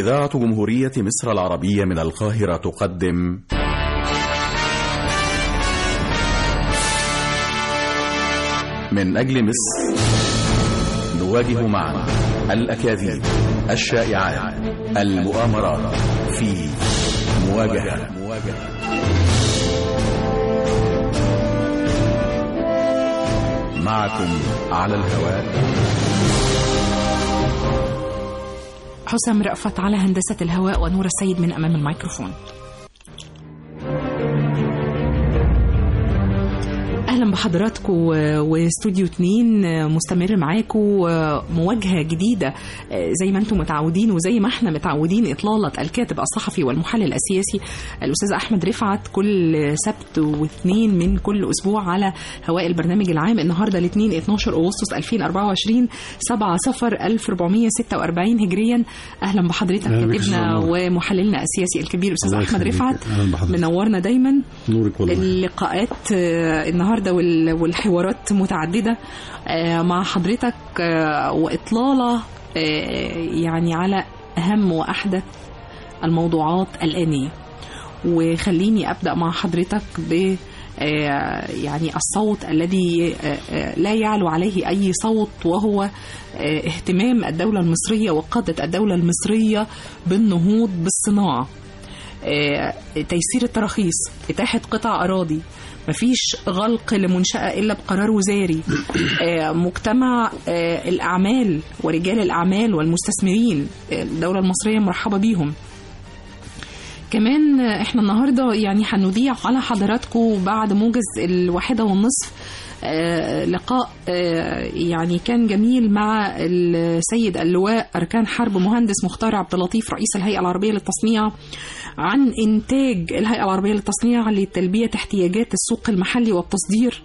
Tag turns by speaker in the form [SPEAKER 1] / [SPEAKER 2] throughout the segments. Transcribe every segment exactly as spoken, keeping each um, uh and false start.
[SPEAKER 1] إذاعة جمهورية مصر العربية من القاهرة تقدم من أجل مصر، نواجه معا الأكاذيب، الشائعات، المؤامرات في مواجهة. معكم على الهواء
[SPEAKER 2] حسام رأفت على هندسة الهواء، ونور السيد من أمام الميكروفون. أهلا بحضراتكم واستوديو اتنين مستمر معاكم، مواجهة جديدة زي ما انتم متعودين وزي ما احنا متعودين. إطلالة الكاتب الصحفي والمحلل السياسي الأستاذ أحمد رفعت كل سبت واثنين من كل أسبوع على هواء البرنامج العام. النهاردة الاثنين اتناشر أغسطس ألفين وأربعة وعشرين، سبعة صفر ألف وأربعمية ستة وأربعين هجريا. أهلا بحضرتك كاتبنا ومحللنا السياسي الكبير أستاذ أحمد رفعت، منورنا دايما.
[SPEAKER 3] نورك والله.
[SPEAKER 2] اللقاءات النهاردة والحوارات متعددة مع حضرتك، وإطلالة يعني على أهم وأحدث الموضوعات الآنية. وخليني أبدأ مع حضرتك ب يعني الصوت الذي لا يعلو عليه أي صوت، وهو اهتمام الدولة المصرية وقادة الدولة المصرية بالنهوض بالصناعة. تيسير التراخيص، إتاحة قطع أراضي، مفيش غلق لمنشأة إلا بقرار وزاري، مجتمع الأعمال ورجال الأعمال والمستثمرين، الدولة المصرية مرحبة بيهم. كمان احنا النهاردة يعني هنذيع على حضراتكم بعد موجز الواحدة والنصف لقاء يعني كان جميل مع السيد اللواء أركان حرب مهندس مختار عبد اللطيف رئيس الهيئة العربية للتصنيع، عن إنتاج الهيئة العربية للتصنيع لتلبية احتياجات السوق المحلي والتصدير،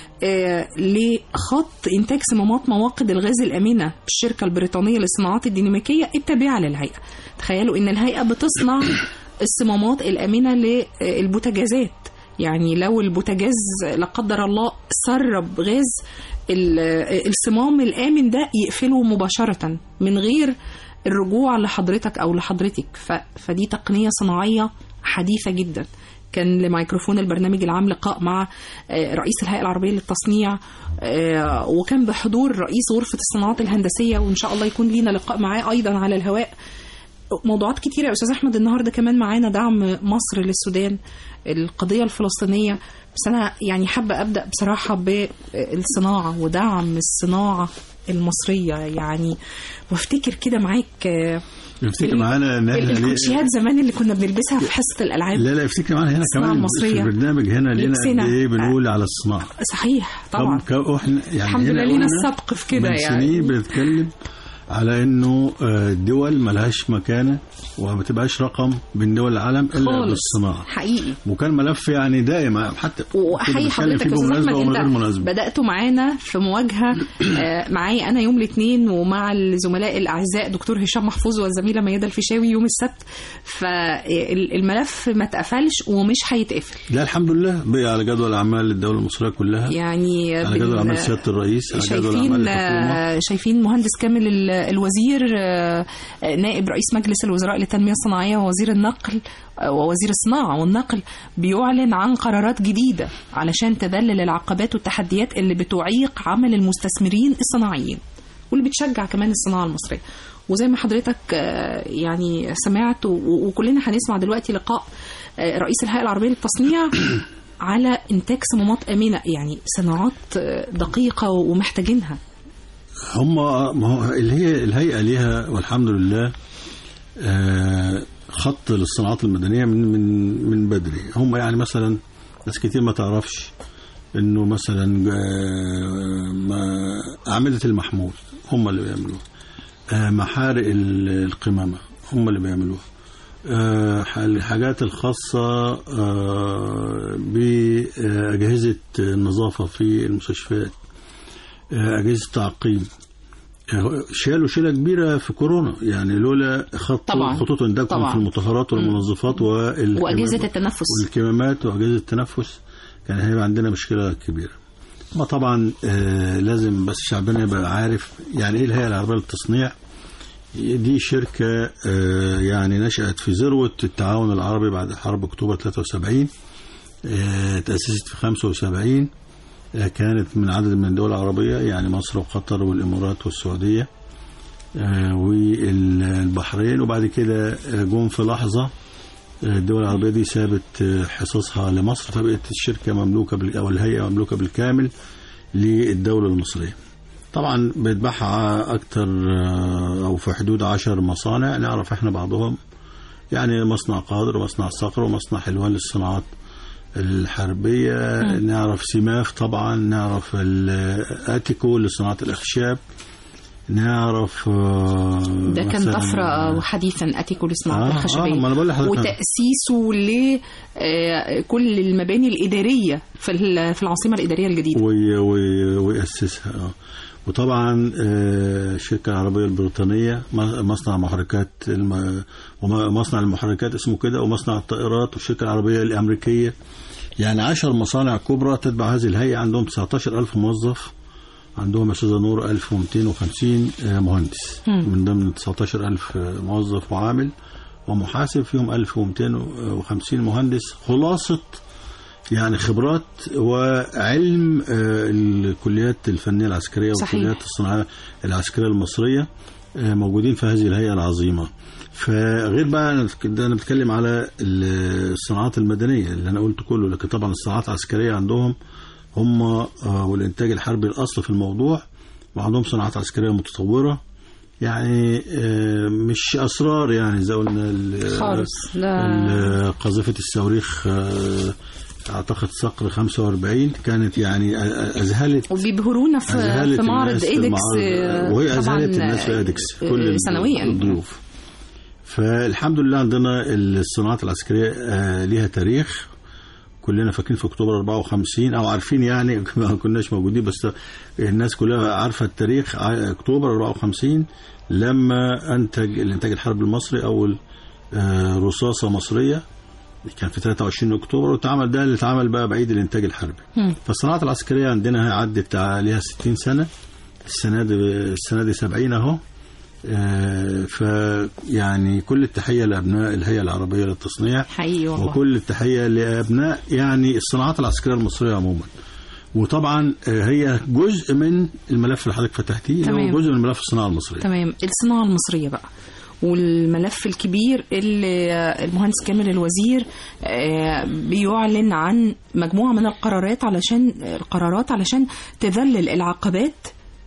[SPEAKER 2] لخط إنتاج صمامات مواقد الغاز الأمينة بالشركة البريطانية للصناعات الديناميكية التابعة للهيئة. تخيلوا إن الهيئة بتصنع الصمامات الأمينة للبوتاجازات، يعني لو البوتاجاز لا قدر الله سرب غاز، الصمام الآمن ده يقفله مباشرة من غير الرجوع لحضرتك أو لحضرتك. فدي تقنية صناعية حديثة جدا. كان لميكروفون البرنامج العام لقاء مع رئيس الهيئة العربية للتصنيع، وكان بحضور رئيس غرفة الصناعات الهندسية، وإن شاء الله يكون لينا لقاء معاه أيضا على الهواء. موضوعات كتيرة يا أستاذ أحمد. النهاردة كمان معانا دعم مصر للسودان، القضية الفلسطينية. بس أنا يعني حابة أبدأ بصراحة بالصناعة ودعم الصناعة المصرية. يعني وافتكر كده معاك
[SPEAKER 3] افتكر معانا
[SPEAKER 2] الكوتشيات زمان اللي كنا بنلبسها في حصة الألعاب.
[SPEAKER 3] لا لا افتكر معانا هنا كمان المصرية. في البرنامج هنا لنا ايه بنقول على الصناعة.
[SPEAKER 2] صحيح طبعا.
[SPEAKER 3] يعني
[SPEAKER 2] الحمد لله لينا السبق في كده.
[SPEAKER 3] يعني سنين بنتكلم على انه الدول ملهاش مكانه وما بتبقاش رقم بين دول العالم الا بالصناعه
[SPEAKER 2] حقيقي.
[SPEAKER 3] وكان ملف يعني دائما حتى
[SPEAKER 2] وحقيقي حضرتك استاذ احمد انت بداتوا معانا في مواجهه معايا انا يوم الاثنين ومع الزملاء الاعزاء دكتور هشام محفوظ والزميله ميادة الفيشاوي يوم السبت. فالملف ما اتقفلش ومش هيتقفل.
[SPEAKER 3] لا الحمد لله بقى على جدول اعمال الدوله المصريه كلها، يعني على جدول اعمال سياده الرئيس، على جدول اعمال الحكومه.
[SPEAKER 2] شايفين مهندس كامل الوزير نائب رئيس مجلس الوزراء للتنمية الصناعية ووزير النقل ووزير الصناعة والنقل بيعلن عن قرارات جديدة علشان تذلل العقبات والتحديات اللي بتعيق عمل المستثمرين الصناعيين واللي بتشجع كمان الصناعة المصرية. وزي ما حضرتك يعني سمعت وكلنا هنسمع دلوقتي لقاء رئيس الهيئة العربية للتصنيع على إنتاج صمامات آمنة، يعني صناعات دقيقة ومحتاجينها.
[SPEAKER 3] هم اللي هي الهيئة ليها والحمد لله خط للصناعات المدنية من من من بدري. هم يعني مثلا ناس كتير ما تعرفش انه مثلا أعمدة المحمول هم اللي بيعملوها، محارق القمامة هم اللي بيعملوها، الحاجات الخاصة بأجهزة النظافة في المستشفيات، أجهزة تعقيم. شالوا شيلة كبيرة في كورونا، يعني لولا خط خطوط إنتاجهم في المطهرات والمنظفات
[SPEAKER 2] وأجهزة التنفس
[SPEAKER 3] والكمامات وأجهزة التنفس كان هيبقى عندنا مشكلة كبيرة. ما طبعا آه لازم بس شعبنا يبقى عارف يعني إيه الهيئة العربية للتصنيع. دي شركة يعني نشأت في ذروة التعاون العربي بعد حرب أكتوبر ثلاثة وسبعين، تأسست في خمسة وسبعين، كانت من عدد من الدول العربية يعني مصر وقطر والإمارات والسعودية والبحرين، وبعد كده جم في لحظة الدول العربية دي سابت حصصها لمصر، فبقت الشركة مملوكة أو الهيئة مملوكة بالكامل للدولة المصرية. طبعا بيتبعها أكتر أو في حدود عشر مصانع نعرف إحنا بعضهم، يعني مصنع قادر ومصنع صقر ومصنع حلوان للصناعات الحربية، م. نعرف سماف طبعا، نعرف الاتيكو لصناعة الأخشاب، نعرف
[SPEAKER 2] ده كان طفرة حديثا اتيكو لصناعة آه الخشبية
[SPEAKER 3] آه
[SPEAKER 2] وتأسيسه لكل المباني الإدارية في العاصمة الإدارية الجديدة
[SPEAKER 3] ويأسسها آه. وطبعا الشركة العربية البريطانية مصنع محركات ومصنع المحركات اسمه كده، ومصنع الطائرات، والشركة العربية الأمريكية، يعني عشر مصانع كبرى تتبع هذه الهيئة، عندهم تسعة عشر ألف موظف، عندهم أستاذ نور ألف ومئتين وخمسين مهندس من ضمن تسعة عشر ألف موظف وعامل ومحاسب، فيهم ألف ومئتين وخمسين مهندس. خلاصة يعني خبرات وعلم الكليات الفنية العسكرية والكليات الصناعية العسكرية المصرية موجودين في هذه الهيئة العظيمة. فغير بقى أنا بتكلم على الصناعات المدنية اللي أنا قلت كله، لكن طبعا الصناعات العسكرية عندهم هم والإنتاج الحربي الأصل في الموضوع، وعندهم صناعات عسكرية متطورة، يعني مش أسرار يعني زي قلنا
[SPEAKER 2] خالص.
[SPEAKER 3] قذيفة الصواريخ أعتقد صقر خمسة وأربعين كانت يعني أذهلت،
[SPEAKER 2] وبيبهرونا في, في معرض إيدكس،
[SPEAKER 3] وهي أذهلت الناس في إيدكس كل
[SPEAKER 2] سنويا
[SPEAKER 3] الضيوف. فالحمد لله عندنا الصناعات العسكرية ليها تاريخ، كلنا فاكرين في أكتوبر أربعة وخمسين أو عارفين، يعني ما كناش موجودين بس الناس كلها عارفة التاريخ. أكتوبر أربعة وخمسين لما أنتج الإنتاج الحربي المصري أول رصاصة مصرية، كان في ثلاثة وعشرين أكتوبر، وتعمل ده اللي اتعمل بقى بعيد الإنتاج الحربي. فالصناعات العسكرية عندنا عدت عليها ستين سنة، السنة دي السنة دي سبعين أهو. فيعني كل التحية لأبناء الهيئة العربية للتصنيع
[SPEAKER 2] حقيقي والله،
[SPEAKER 3] وكل التحية لأبناء يعني الصناعات العسكرية المصرية عموما. وطبعا هي جزء من الملف اللي حضرتك فتحتيه، هو جزء من ملف الصناعة المصرية.
[SPEAKER 2] تمام. الصناعة المصرية بقى والملف الكبير اللي المهندس كامل الوزير بيعلن عن مجموعة من القرارات علشان القرارات علشان تذلل العقبات،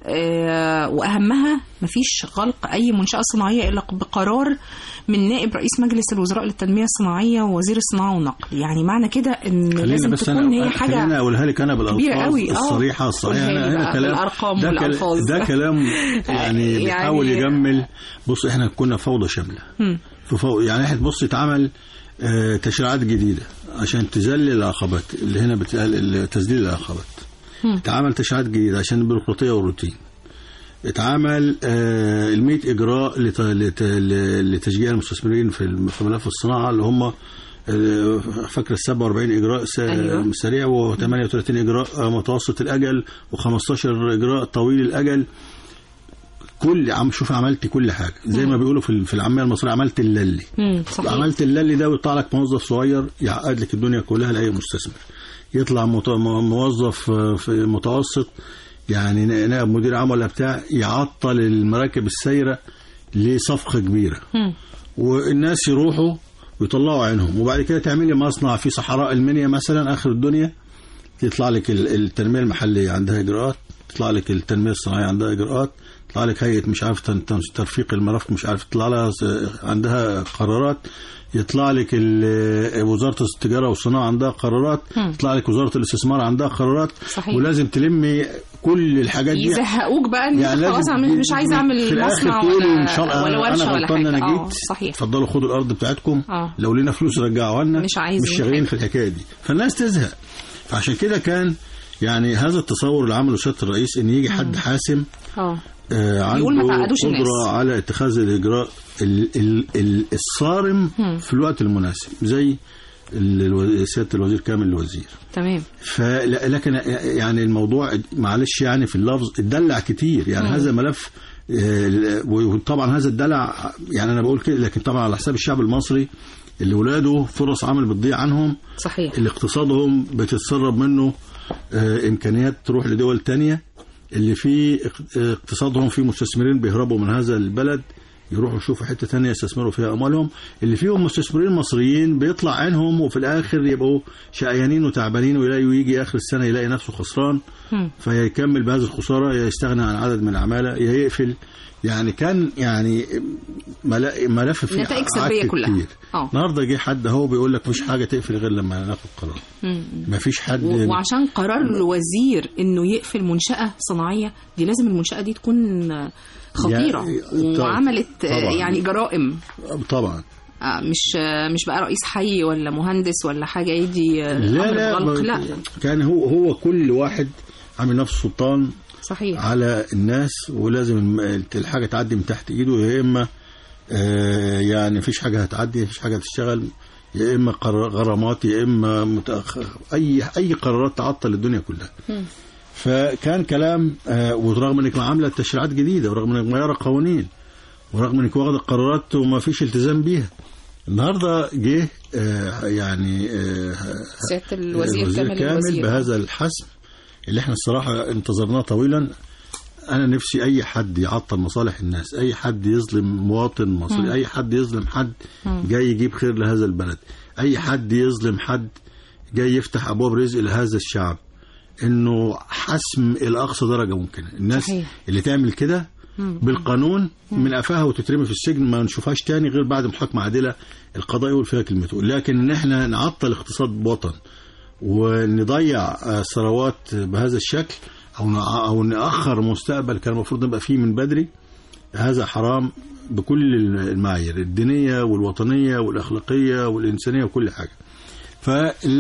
[SPEAKER 2] وأهمها مفيش غلق أي منشأة صناعية إلا بقرار من نائب رئيس مجلس الوزراء للتنمية الصناعية ووزير الصناعة والنقل. يعني معنى كده إن لازم تكون هي حاجة
[SPEAKER 3] خلينا أقولها لك أنا بالألفاظ الصريحة الصحيحة.
[SPEAKER 2] أنا كلام
[SPEAKER 3] بالأرقام ده, والألفاظ. ده كلام يعني بيحاول يجمل. بص إحنا كنا فوضى شاملة في فوضى، يعني إحنا تبص اتعمل تشريعات جديدة عشان تذلل العقبات اللي هنا بتقال تذليل العقبات. اتعمل تشريعات جديدة عشان البيروقراطية والروتين. اتعمل آه المئة إجراء لت... لت... لتشجيع المستثمرين في ملف الصناعة اللي هم آه فاكر السبعة وأربعين إجراء س... أيوة. سريع وثمانية وثلاثين إجراء متوسط الأجل وخمستاشر إجراء طويل الأجل. كل عم شوف عملت كل حاجة زي ما بيقولوا في في العامية المصرية، عملت الللي. عملت الللي ده ويطلع لك موظف صغير يعقد لك الدنيا كلها لأي مستثمر. يطلع موظف في متوسط يعني نائب مدير عام ولا بتاع يعطل المراكب السايرة لصفقة كبيرة، م. والناس يروحوا ويطلعوا عينهم، وبعد كده تعملي مصنع في صحراء المنيا مثلا آخر الدنيا، يطلع لك التنمية المحلية عندها إجراءات، يطلع لك التنمية الصناعية عندها إجراءات، يطلع لك هيئة مش عارف ترفيق المرافق مش عارف تطلع لها عندها قرارات، يطلع لك وزارة التجارة والصناعة عندها قرارات، م. يطلع لك وزارة الاستثمار عندها قرارات.
[SPEAKER 2] صحيح.
[SPEAKER 3] ولازم تلمي كل الحاجات دي،
[SPEAKER 2] يزهقوك بقى ان يعني خلاص مش عايز اعمل مصنع ولا, ولا ورشه ولا حاجه.
[SPEAKER 3] انا جيت صحيح اتفضلوا خدوا الارض بتاعتكم، أوه. لو لينا فلوس رجعوها لنا،
[SPEAKER 2] مش عايزين
[SPEAKER 3] مش شغالين في الحكايه دي، فالناس تزهق. فعشان كده كان يعني هذا التصور اللي عمله سياده الرئيس ان يجي حد حاسم اه آه عنده قدره على اتخاذ الاجراء ال ال ال الصارم م. في الوقت المناسب زي سياده الوزير كامل الوزير.
[SPEAKER 2] تمام.
[SPEAKER 3] فلكن يعني الموضوع معلش يعني في اللفظ اتدلع كتير يعني. م. هذا ملف وطبعا هذا الدلع يعني انا بقول كده، لكن طبعا على حساب الشعب المصري اللي ولاده فرص عمل بتضيع عنهم،
[SPEAKER 2] صحيح،
[SPEAKER 3] اللي اقتصادهم بتتسرب منه امكانيات تروح لدول تانية، اللي في اقتصادهم في مستثمرين بيهربوا من هذا البلد يروحوا يشوفوا حتة تانية يستثمروا فيها أموالهم، اللي فيهم مستثمرين مصريين بيطلع عينهم وفي الآخر يبقوا شقيانين وتعبانين، ويلاقوا يجي آخر السنة يلاقي نفسه خسران، فيكمل بهذه الخسارة، يا يستغنى عن عدد من العمالة، يا يقفل. يعني كان يعني ملف فيه
[SPEAKER 2] نتائج سلبية كلها.
[SPEAKER 3] النهارده جه حد اهو بيقول لك مفيش حاجة تقفل غير لما ناخد قرار. مفيش حد،
[SPEAKER 2] وعشان قرار الوزير انه يقفل منشأة صناعية دي لازم المنشأة دي تكون خطيرة يعني وعملت طبعًا يعني جرائم
[SPEAKER 3] طبعا،
[SPEAKER 2] مش مش بقى رئيس حي ولا مهندس ولا حاجة يدي
[SPEAKER 3] لا لا, لا كان هو هو كل واحد عامل نفسه سلطان
[SPEAKER 2] صحيح
[SPEAKER 3] على الناس، ولازم الحاجة تعدي من تحت ايده، يا اما يعني مفيش حاجة هتعدي، مفيش حاجة هتشتغل، يا اما غرامات، يا اما متأخر اي اي قرارات تعطل الدنيا كلها. م. فكان كلام ورغم انك عامله تشريعات جديده، ورغم انك مغيره قوانين، ورغم انك واخده قرارات وما فيش التزام بيها، النهارده جه يعني
[SPEAKER 2] سياده الوزير كامل,
[SPEAKER 3] كامل بهذا الحسم اللي احنا الصراحه انتظرناه طويلا. انا نفسي اي حد يعطل مصالح الناس، اي حد يظلم مواطن مصري، م. اي حد يظلم حد م. جاي يجيب خير لهذا البلد، اي حد يظلم حد جاي يفتح ابواب رزق لهذا الشعب، انه حسم الى اقصى درجه ممكن. الناس صحيح. اللي تعمل كده بالقانون من قفاها وتترمي في السجن، ما نشوفهاش تاني غير بعد محاكمه عادله القضاء يقول فيها كلمته. لكن ان احنا نعطل اقتصاد وطن ونضيع ثروات بهذا الشكل، او او ناخر مستقبل كان المفروض نبقى فيه من بدري، هذا حرام بكل المعايير الدينيه والوطنيه والاخلاقيه والانسانيه وكل حاجه. ف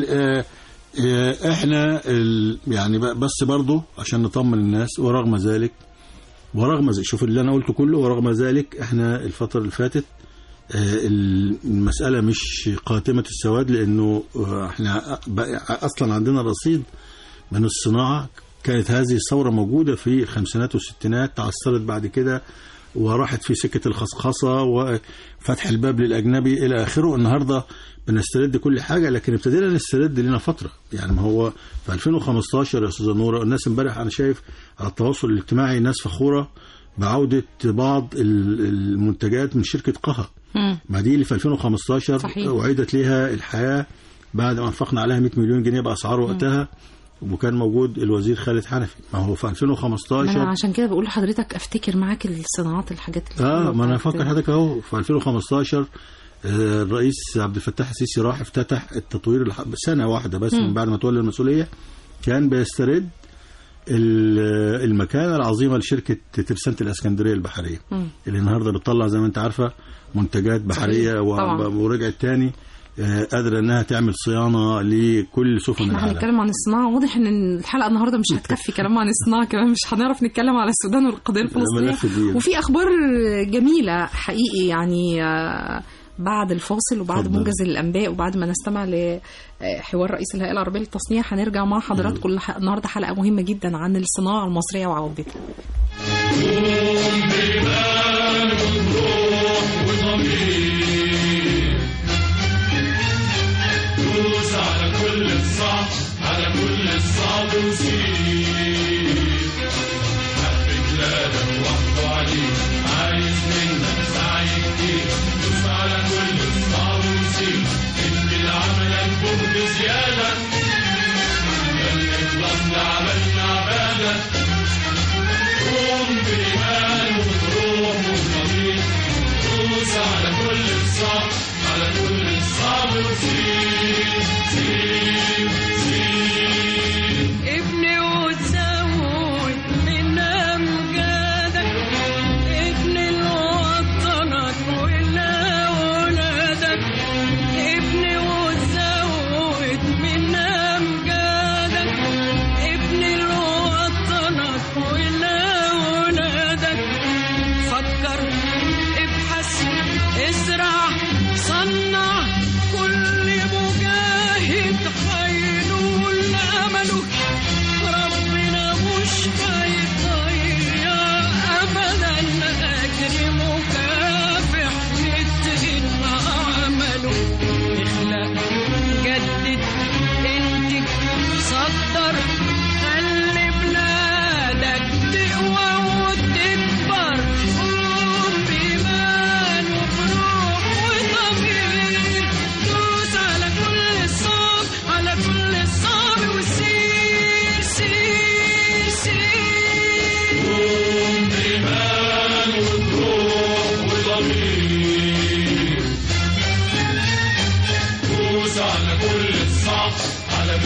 [SPEAKER 3] احنا يعني بس برضو عشان نطمن الناس، ورغم ذلك ورغم ذلك شوف اللي انا قلته كله، ورغم ذلك احنا الفترة اللي فاتت المسألة مش قاتمة السواد، لانه احنا اصلا عندنا رصيد من الصناعة. كانت هذه الثورة موجودة في الخمسينات والستينات، تعثرت بعد كده وراحت في سكة الخصخصة وفتح الباب للأجنبي إلى آخره. النهاردة بنسترد كل حاجة، لكن ابتدينا نسترد لنا فترة. يعني ما هو في ألفين وخمستاشر يا أستاذة نورة، الناس امبارح أنا شايف على التواصل الاجتماعي ناس فخورة بعودة بعض المنتجات من شركة قها، ما دي اللي في ألفين وخمستاشر صحيح. وعيدت لها الحياة بعد ما انفقنا عليها مئة مليون جنيه بأسعار وقتها، وكان موجود الوزير خالد حنفي. ما هو في ألفين وخمستاشر،
[SPEAKER 2] أنا عشان كده بقول لحضرتك افتكر معاك الصناعات الحاجات اللي
[SPEAKER 3] اه ما انا افكر حضرتك اهو. في ألفين وخمستاشر الرئيس عبد الفتاح السيسي راح افتتح التطوير سنة واحدة بس م. من بعد ما تولى المسؤولية، كان بيسترد المكانة العظيمة لشركة ترسانة الاسكندرية البحرية م. اللي النهاردة بتطلع زي ما انت عارفة منتجات بحرية، ورجعت تاني قادرة انها تعمل صيانة لكل سفن العالم.
[SPEAKER 2] احنا هنتكلم عن الصناعة، واضح ان الحلقة النهاردة مش هتكفي كلام عن الصناعة، كمان مش هنعرف نتكلم على السودان والقضية الفلسطينية، وفي اخبار جميلة حقيقي يعني بعد الفاصل وبعد موجز الانباء وبعد ما نستمع لحوار رئيس الهيئة العربية للتصنيع هنرجع مع حضراتكم. النهاردة حلقة مهمة جدا عن الصناعة المصرية وعودتها.
[SPEAKER 4] دوس على كل الصعب، على كل الصعب وسيب، حب بلادك وحده عليك، عايز منك سعي كتير. دوس على كل الصعب وسيب، ادي لعملك جهد زيادة، ياللي خلصنا عملنا عبادة. قوم بإيمان وبروح وضمير، دوس على كل الصعب، على كل الصعب وسيب.
[SPEAKER 5] ابني وتزود من أمجادك، ابني لوطنك ولأولادك، ابني وتزود من أمجادك، ابني لوطنك ولأولادك. فكر، ابحث، ازرع، صنع، كل بكرة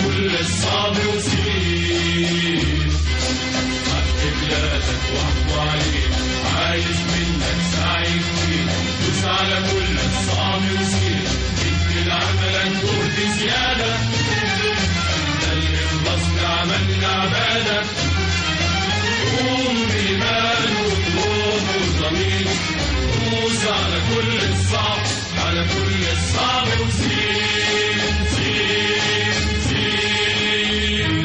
[SPEAKER 4] كل الصعب وسير، حق بلادك واحكوا عليه، عايز منك سعي كتير، دوس على كل الصعب وسير، يمكن عملك جهد زيادة، ده الإخلاص لعملنا عبادة، قوم بإيمان وطموح وضمير، دوس على كل الصعب، على كل الصعب وسير سير سير.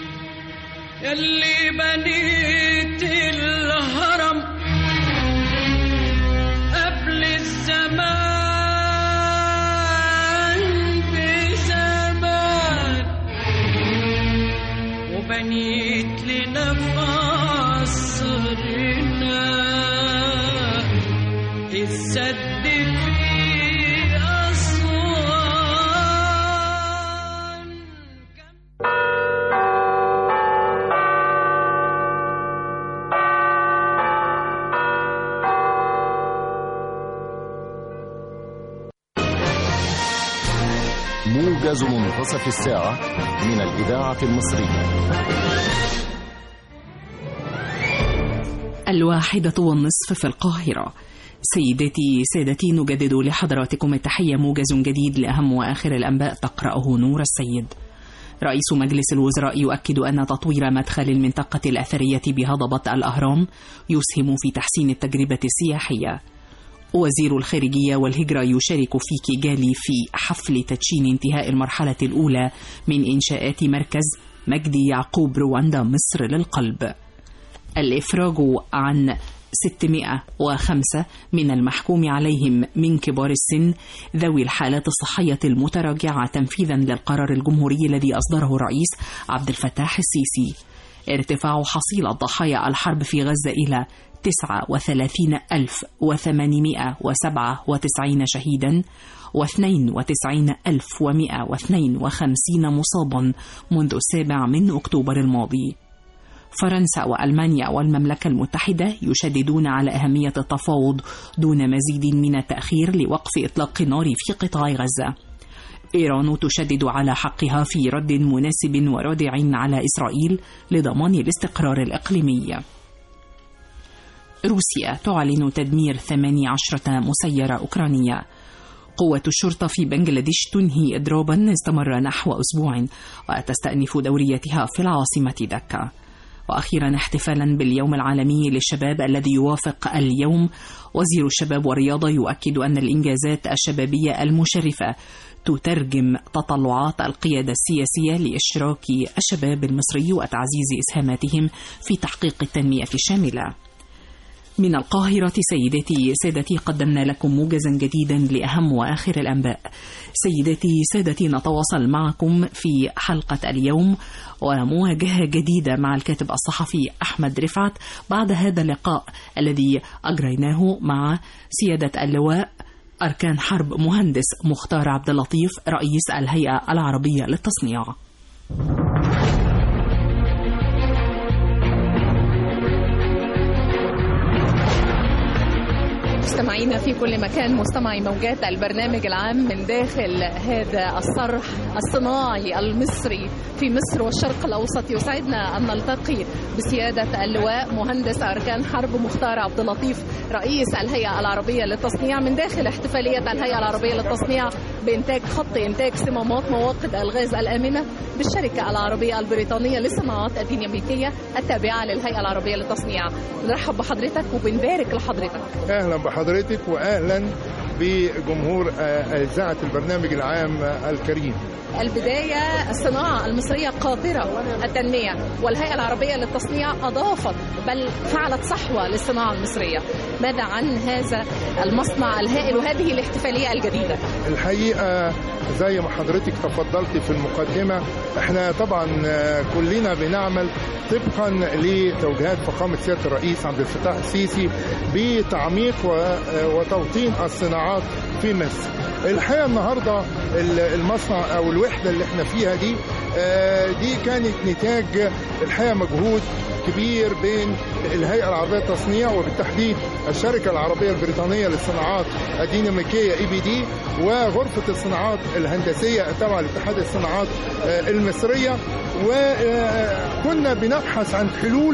[SPEAKER 5] يلي بنيت الهرم قبل الزمان بزمان، وبنيت لنا عصرنا السد
[SPEAKER 6] موجز منتصف الساعة من الإذاعة المصرية.
[SPEAKER 2] الواحدة والنصف في القاهرة. سيداتي سادتي، نجدد لحضراتكم التحية. موجز جديد لأهم وآخر الأنباء تقرأه نور السيد. رئيس مجلس الوزراء يؤكد أن تطوير مدخل المنطقة الأثرية بهضبة الأهرام يسهم في تحسين التجربة السياحية. وزير الخارجية والهجرة يشارك في كيجالي في حفل تدشين انتهاء المرحلة الأولى من إنشاءات مركز مجدي يعقوب رواندا مصر للقلب. الإفراج عن ستمائة وخمسة من المحكوم عليهم من كبار السن ذوي الحالات الصحية المتراجعة تنفيذا للقرار الجمهوري الذي أصدره الرئيس عبد الفتاح السيسي. ارتفاع حصيلة ضحايا الحرب في غزة إلى تسعة وثلاثين ألف وثمانمائة وسبعة وتسعين شهيدا واثنين وتسعين ألف ومائة واثنين وخمسين مصابا منذ السابع من أكتوبر الماضي. فرنسا وألمانيا والمملكة المتحدة يشددون على أهمية التفاوض دون مزيد من التأخير لوقف إطلاق النار في قطاع غزة. إيران تشدد على حقها في رد مناسب ورادع على إسرائيل لضمان الاستقرار الإقليمي. روسيا تعلن تدمير ثمانية عشر مسيرة أوكرانية. قوة الشرطة في بنغلاديش تنهي إضرابا استمر نحو أسبوع وتستأنف دوريتها في العاصمة دكا. وأخيرا، احتفالا باليوم العالمي للشباب الذي يوافق اليوم، وزير الشباب والرياضة يؤكد أن الإنجازات الشبابية المشرفة تترجم تطلعات القيادة السياسية لإشراك الشباب المصري وتعزيز إسهاماتهم في تحقيق التنمية الشاملة. من القاهرة سيداتي سادتي، قدمنا لكم موجزا جديدا لأهم وآخر الأنباء. سيداتي سادتي، نتواصل معكم في حلقة اليوم ومواجهة جديدة مع الكاتب الصحفي أحمد رفعت بعد هذا اللقاء الذي أجريناه مع سيادة اللواء أركان حرب مهندس مختار عبد اللطيف رئيس الهيئة العربية للتصنيع.
[SPEAKER 7] مستمعينا في كل مكان، مستمعي موجات البرنامج العام من داخل هذا الصرح الصناعي المصري في مصر والشرق الأوسط، يسعدنا أن نلتقي بسيادة اللواء مهندس أركان حرب مختار عبد اللطيف رئيس الهيئة العربية للتصنيع من داخل احتفالية الهيئة العربية للتصنيع بإنتاج خط إنتاج صمامات مواقد الغاز الآمنة بالشركة العربية البريطانية للصناعات الديناميكية التابعة للهيئة العربية للتصنيع. نرحب بحضرتك وبنبارك لحضرتك.
[SPEAKER 8] أهلا بحضرتك وأهلا بجمهور إذاعة البرنامج العام الكريم.
[SPEAKER 7] البداية، الصناعة المصرية قاطرة التنمية، والهيئة العربية للتصنيع أضافت بل فعلت صحوة للصناعة المصرية. ماذا عن هذا المصنع الهائل وهذه الاحتفالية الجديدة؟
[SPEAKER 8] الحقيقة زي ما حضرتك تفضلت في المقدمة، احنا طبعا كلنا بنعمل طبقا لتوجيهات فخامة سيادة الرئيس عبد الفتاح السيسي بتعميق وتوطين الصناعات في مصر. الحقيقة النهاردة المصنع أو الوحدة اللي احنا فيها دي دي كانت نتاج الحقيقة مجهود كبير بين الهيئة العربية للتصنيع وبالتحديد الشركة العربية البريطانية للصناعات الديناميكية اي بي دي وغرفة الصناعات الهندسية التابعة لاتحاد الصناعات المصرية، وكنا بنبحث عن حلول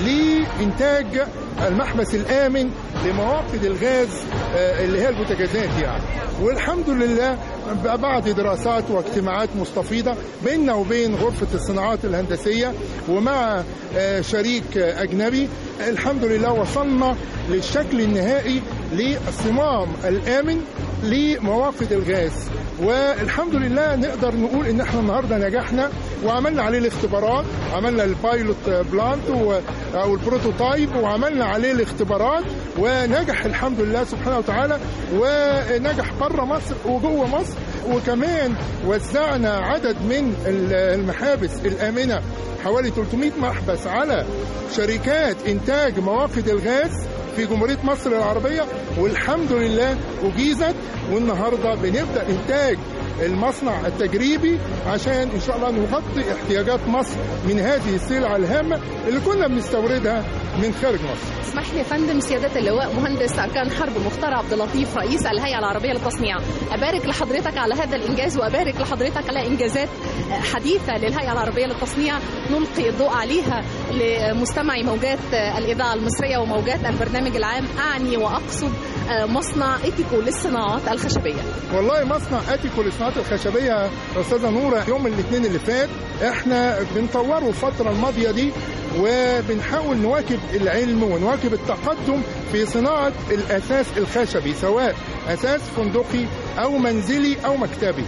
[SPEAKER 8] لإنتاج المحبس الآمن لمواقد الغاز اللي هي البوتاجازات يعني. والحمد لله بعد دراسات واجتماعات مستفيضة بيننا وبين غرفة الصناعات الهندسية ومع شريك أجنبي الحمد لله وصلنا للشكل النهائي للصمام الآمن لمواقد الغاز. والحمد لله نقدر نقول ان احنا النهارده نجحنا وعملنا عليه الاختبارات، عملنا البايلوت بلانت او البروتوتايب وعملنا عليه الاختبارات ونجح الحمد لله سبحانه وتعالى، ونجح بره مصر وجوه مصر. وكمان وزعنا عدد من المحابس الآمنة حوالي ثلاثمائة محبس على شركات إنتاج مواقد الغاز في جمهورية مصر العربية، والحمد لله أجيزت، والنهاردة بنبدأ إنتاج المصنع التجريبي عشان إن شاء الله نغطي احتياجات مصر من هذه السلع الهامة اللي كنا بنستوردها من خارج مصر.
[SPEAKER 7] اسمح لي يا فندم سيادة اللواء مهندس أركان حرب مختار عبد اللطيف رئيس الهيئة العربية للتصنيع، أبارك لحضرتك على هذا الإنجاز وأبارك لحضرتك على إنجازات حديثة للهيئة العربية للتصنيع نلقي الضوء عليها لمستمعي موجات الإذاعة المصرية وموجات البرنامج العام. أعني وأقصد مصنع إتيكو للصناعات الخشبية.
[SPEAKER 8] والله مصنع إتيكو للصناعات الخشبية أستاذة نورة يوم الاثنين اللي فات احنا بنطوره الفترة الماضية دي وبنحاول نواكب العلم ونواكب التقدم في صناعة الأساس الخشبي سواء أساس فندقي أو منزلي أو مكتبي.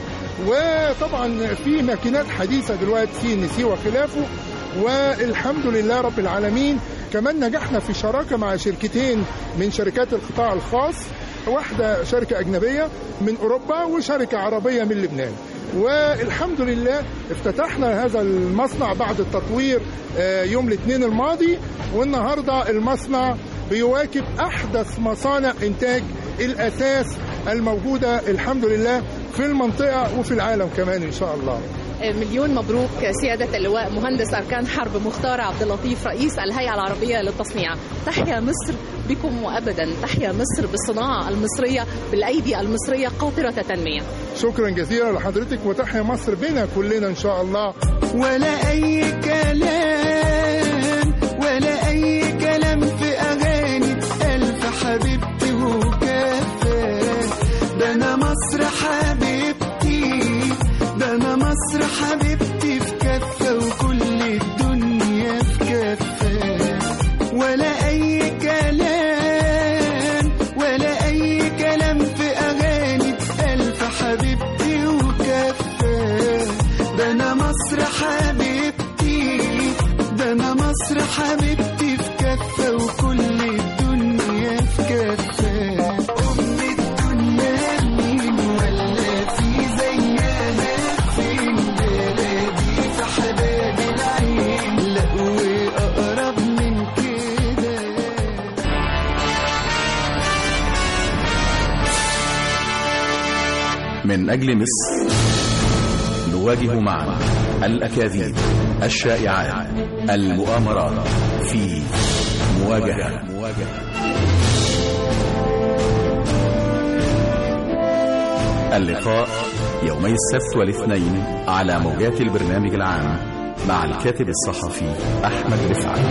[SPEAKER 8] وطبعا في ماكينات حديثة دلوقتي سي ان سي وخلافه، والحمد لله رب العالمين. كمان نجحنا في شراكة مع شركتين من شركات القطاع الخاص، واحدة شركة أجنبية من أوروبا وشركة عربية من لبنان، والحمد لله افتتحنا هذا المصنع بعد التطوير يوم الاثنين الماضي، والنهاردة المصنع بيواكب أحدث مصانع إنتاج الأساس الموجودة الحمد لله في المنطقة وفي العالم كمان إن شاء الله.
[SPEAKER 7] مليون مبروك سيادة اللواء مهندس أركان حرب مختار عبد اللطيف رئيس الهيئة العربية للتصنيع. تحيا مصر بكم وأبدا، تحيا مصر بالصناعة المصرية بالأيدي المصرية قاطرة تنمية.
[SPEAKER 8] شكرا جزيلا لحضرتك، وتحيا مصر بنا كلنا إن شاء الله.
[SPEAKER 9] ولا أي كلام ولا أي كلام في أغاني ألف حبيبتي وكفى، ده أنا مصر حبيبتي، ده أنا مصر حبيبتي في كفة وكل الدنيا في كفة. ولا أي كلام ولا أي كلام في أغاني ألف حبيبتي وكفة، ده أنا مصر حبيبتي، ده أنا مصر حبيبتي في كفة وكل الدنيا في كفة. أم الدنيا مين ولا في زيها فين، بلادي في حباب العين لا وأقرب من كده.
[SPEAKER 1] من أجل مصر نواجه معا الأكاذيب، الشائعات، المؤامرات في مواجهة. اللقاء يومي السبت والاثنين على موجات البرنامج العام مع الكاتب الصحفي أحمد رفعت.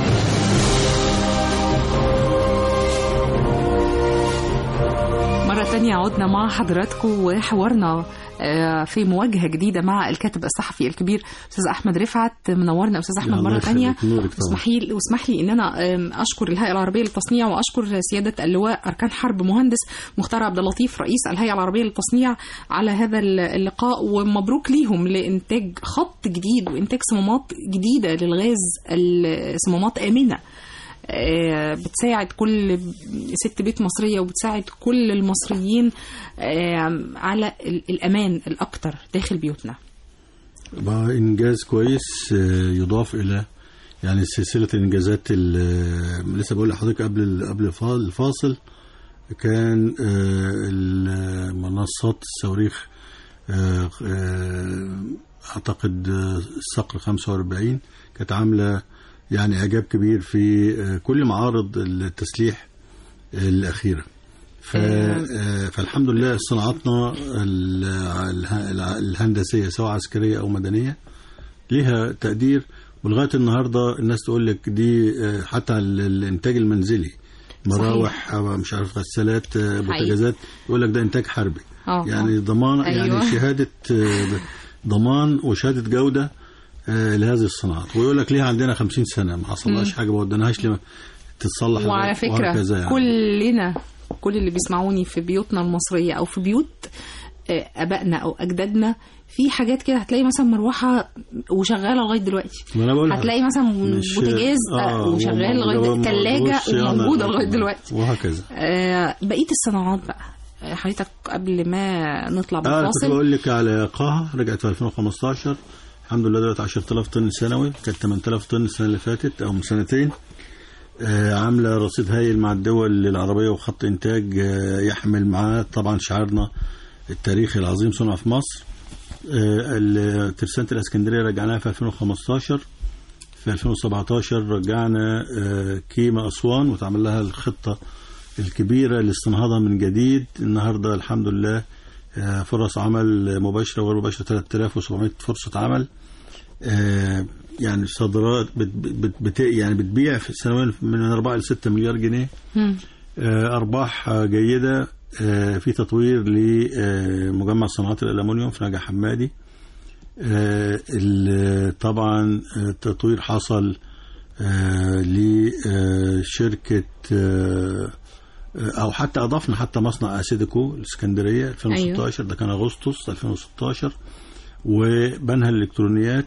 [SPEAKER 2] مرة تانية عدنا مع حضراتكم وحوارنا في مواجهة جديدة مع الكاتب الصحفي الكبير أستاذ أحمد رفعت. منورنا أستاذ أحمد مرة تانية. اسمح لي واسمح لي إن أنا أشكر الهيئة العربية للتصنيع وأشكر سيادة اللواء أركان حرب مهندس مختار عبد اللطيف رئيس الهيئة العربية للتصنيع على هذا اللقاء، ومبروك ليهم لإنتاج خط جديد وإنتاج صمامات جديدة للغاز، صمامات آمنة بتساعد كل ست بيت مصرية وبتساعد كل المصريين على الأمان الأكتر داخل بيوتنا.
[SPEAKER 3] إنجاز كويس يضاف إلى يعني سلسلة الإنجازات اللي لسه بقول لحضرتك قبل قبل الفاصل. كان منصات الصواريخ أعتقد الصقر خمسة وأربعين كانت عاملة يعني إعجاب كبير في كل معارض التسليح الأخيرة. فالحمد لله صناعتنا الهندسية سواء عسكرية أو مدنية لها تقدير، ولغاية النهاردة الناس تقول لك دي حتى الإنتاج المنزلي، مراوح مش عارف غسالات بوتاجازات، يقول لك ده إنتاج حربي. أوه. يعني ضمان. أيوة. يعني شهادة ضمان وشهادة جودة لهذه الصناعات، ويقول لك ليها عندنا خمسين سنة ما حصلناش حاجة، ما ودناهاش لما تتصلح.
[SPEAKER 2] وعلى فكرة يعني. كلنا كل اللي بيسمعوني في بيوتنا المصرية أو في بيوت أبائنا أو أجدادنا في حاجات كده هتلاقي مثلا مروحة وشغالة لغاية دلوقتي، هتلاقي مثلا بوتاجاز آه وشغال لغاية دلوقتي، ثلاجة وموجودة لغاية دلوقتي،
[SPEAKER 3] وهكذا.
[SPEAKER 2] آه بقية الصناعات بقى حضرتك قبل ما نطلع بالفاصل.
[SPEAKER 3] آه كنت بقول لك على قاها رجعت في ألفين وخمستاشر الحمد لله دلوقتي عشرة آلاف طن سنوي، كانت ثمانية آلاف طن السنة اللي فاتت أو من سنتين. آه عاملة رصيد هايل مع الدول العربية وخط إنتاج آه يحمل معاه طبعا شعارنا التاريخي العظيم صنع في مصر. آه ترسانة الإسكندرية رجعناها في ألفين وخمستاشر، في ألفين وسبعتاشر رجعنا آه كيما أسوان وتعمل لها الخطة الكبيرة لاستنهاضها من جديد. النهاردة الحمد لله آه فرص عمل مباشرة وغير مباشرة ثلاثة آلاف وسبعمائة فرصة عمل. آه يعني صادرات بت بت بت يعني بتبيع في السنوات من أربعة إلى ستة مليار جنيه. آه أرباح جيدة. آه في تطوير لمجمع صناعات الألمنيوم في نجع حمادي. آه طبعا التطوير حصل آه لشركة آه أو حتى أضفنا حتى مصنع أسيدكو الإسكندرية ألفين وستاشر. أيوة. ده كان أغسطس ألفين وستاشر. وبنها الإلكترونيات،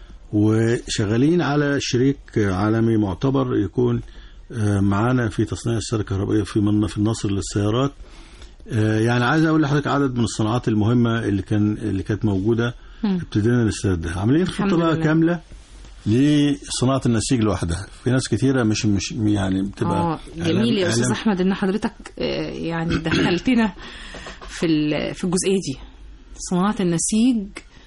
[SPEAKER 3] وشغالين على شريك عالمي معتبر يكون معانا في تصنيع السيارة الكهربائية في من في النصر للسيارات. يعني عايز أقول لحضرتك عدد من الصناعات المهمة اللي كان اللي كانت موجودة ابتدينا نستردها. عاملين خطة بقى كاملة لصناعة النسيج لوحدها. في ناس كتيرة مش مش يعني بتبقى
[SPEAKER 2] جميل يا أستاذ أحمد إن حضرتك يعني دخلتنا في في الجزئية دي، صناعة النسيج.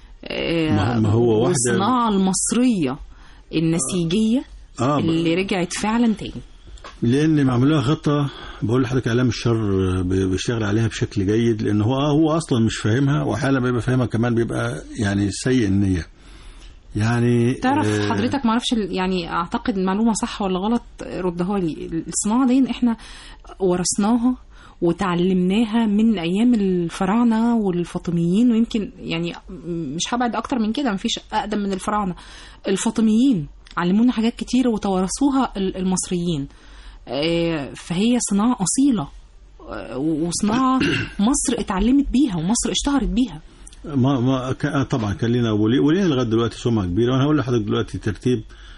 [SPEAKER 3] ما هو واحدة
[SPEAKER 2] الصناعة المصرية النسيجية آه اللي رجعت فعلا تاني،
[SPEAKER 3] لأن معمولها خطة. بقول لحضرتك إعلام الشر بيشتغل عليها بشكل جيد، لأن هو هو أصلا مش فاهمها، وحالا بيبقى فاهمها كمان بيبقى يعني سيء النية. يعني
[SPEAKER 2] تعرف آه حضرتك ما اعرفش يعني اعتقد المعلومة صح ولا غلط، ردها لي. الصناعة دي احنا ورثناها وتعلمناها من أيام الفراعنة والفاطميين، ويمكن يعني مش هبعد أكتر من كده، مفيش أقدم من الفراعنة. الفاطميين علمونا حاجات كتير وتوارثوها المصريين. فهي صناعة أصيلة وصناعة مصر اتعلمت بيها ومصر اشتهرت بيها.
[SPEAKER 3] ما ما طبعا كان لنا ولينا لغاية دلوقتي سمعة كبيرة. وأنا هقول لحضرتك دلوقتي ترتيب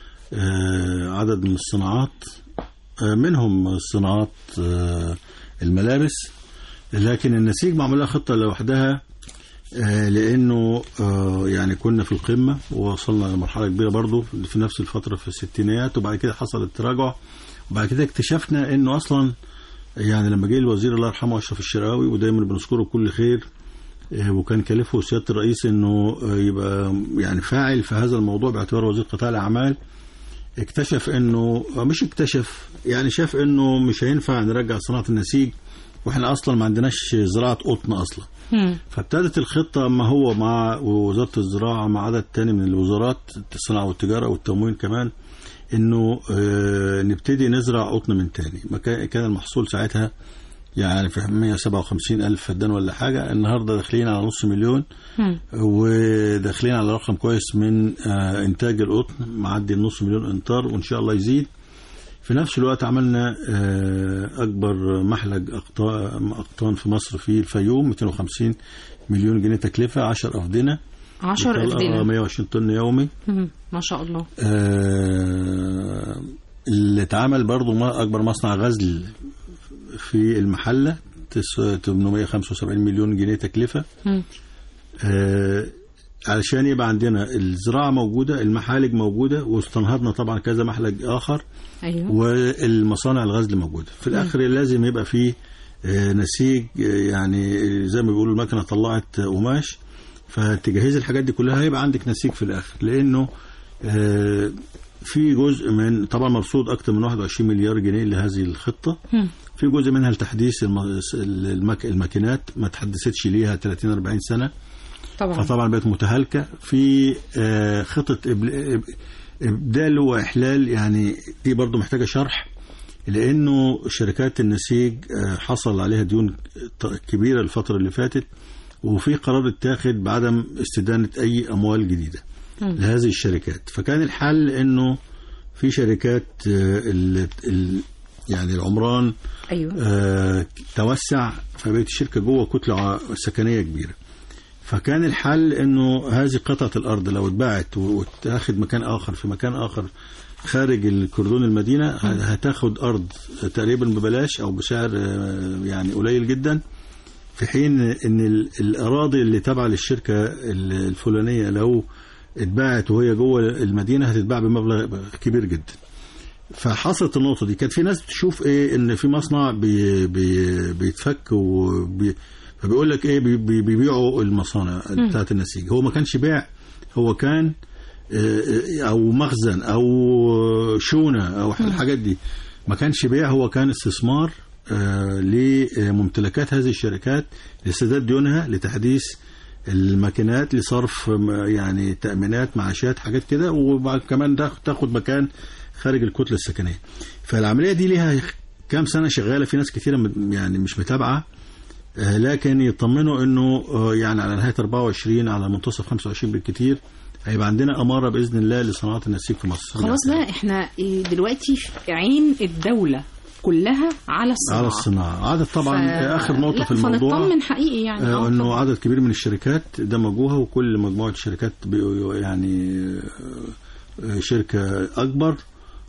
[SPEAKER 3] عدد من الصناعات، منهم صناعات الملابس، لكن النسيج معمول لها خطة لوحدها، لأنه يعني كنا في القمة ووصلنا لمرحلة كبيرة برضو في نفس الفترة في الستينيات، وبعد كده حصل التراجع، وبعد كده اكتشفنا أنه أصلا يعني لما جه الوزير الله يرحمه أشرف الشرقاوي، ودايما بنذكره بكل خير، وكان كلفه سيادة الرئيس أنه يبقى يعني فاعل في هذا الموضوع باعتباره وزير قطاع الأعمال، اكتشف أنه مش اكتشف يعني شاف أنه مش هينفع نرجع صناعة النسيج وإحنا أصلا ما عندناش زراعة قطن أصلا. فابتدت الخطة ما هو مع وزارة الزراعة مع عدد تاني من الوزارات، الصناعة والتجارة والتموين كمان، انه اه نبتدي نزرع قطن من تاني. كان المحصول ساعتها يعني في مئة وسبعة وخمسين ألف فدان ولا حاجة، النهاردة داخلين على نص مليون، وداخلين على رقم كويس من اه انتاج القطن معدي النص مليون انطار، وان شاء الله يزيد. في نفس الوقت عملنا أكبر محلج أقطان في مصر في الفيوم، مئتين وخمسين مليون جنيه تكلفة، عشر أفدنة
[SPEAKER 2] عشر أفدنة
[SPEAKER 3] مئة وعشرين طن يومي
[SPEAKER 2] ما شاء الله.
[SPEAKER 3] آه اللي اتعمل برضو أكبر مصنع غزل في المحلة، ثمانمئة وخمسة وسبعين مليون جنيه تكلفة. آه علشان يبقى عندنا الزراعة موجودة، المحالج موجودة، واستنهضنا طبعا كذا محلج آخر.
[SPEAKER 2] أيوة.
[SPEAKER 3] والمصانع الغزل موجودة. في الآخر م. لازم يبقى فيه نسيج، يعني زي ما بيقولوا المكنة طلعت قماش، فتجهيز الحاجات دي كلها هيبقى عندك نسيج في الآخر، لأنه في جزء من طبعا مرصود اكثر من واحد وعشرين مليار جنيه لهذه الخطه. م. في جزء منها لتحديث المك... الماكينات ما تحدثتش ليها ثلاثين أربعين سنه طبعا. فطبعا بقت متهالكه. في خطه ابدال واحلال، يعني دي برضو محتاجه شرح، لانه شركات النسيج حصل عليها ديون كبيره الفتره اللي فاتت، وفي قرار اتاخد بعدم استدانه اي اموال جديده م. لهذه الشركات. فكان الحل انه في شركات ال ال يعني العمران أيوة. آه توسع، فبقت الشركه جوه كتله سكنيه كبيره. فكان الحل انه هذه قطعه الارض لو اتباعت وتاخد مكان اخر في مكان اخر خارج الكردون المدينه م. هتاخد ارض تقريبا ببلاش او بسعر يعني قليل جدا، في حين ان الاراضي اللي تابعه للشركه الفلانيه لو اتباعت وهي جوه المدينه هتتباع بمبلغ كبير جدا. فحصلت النقطه دي. كانت في ناس بتشوف ايه ان في مصنع بي بي بيتفك وبي فبيقول لك ايه بي بيبيعوا المصانع بتاعت النسيج. هو ما كانش بيع، هو كان او مخزن او شونه او الحاجات دي، ما كانش بيع، هو كان استثمار لممتلكات هذه الشركات لسداد ديونها، لتحديث الماكينات، لصرف يعني تأمينات، معاشات، حاجات كده، وكمان تاخد مكان خارج الكتلة السكنية. فالعملية دي ليها كام سنة شغالة، في ناس كثيرة يعني مش متابعة، لكن يطمنوا انه يعني على نهاية أربعة وعشرين على منتصف خمسة وعشرين بالكثير هيبقى عندنا أمارة بإذن الله لصناعات النسيج في مصر.
[SPEAKER 2] خلاص بقى احنا دلوقتي في عين الدولة كلها على الصناعة.
[SPEAKER 3] على الصناعة. عدد طبعا ف... آخر نقطة في الموضوع
[SPEAKER 2] فنطمن حقيقي يعني
[SPEAKER 3] آه انه عدد كبير من الشركات دمجوها، وكل مجموعة شركات يعني شركة أكبر،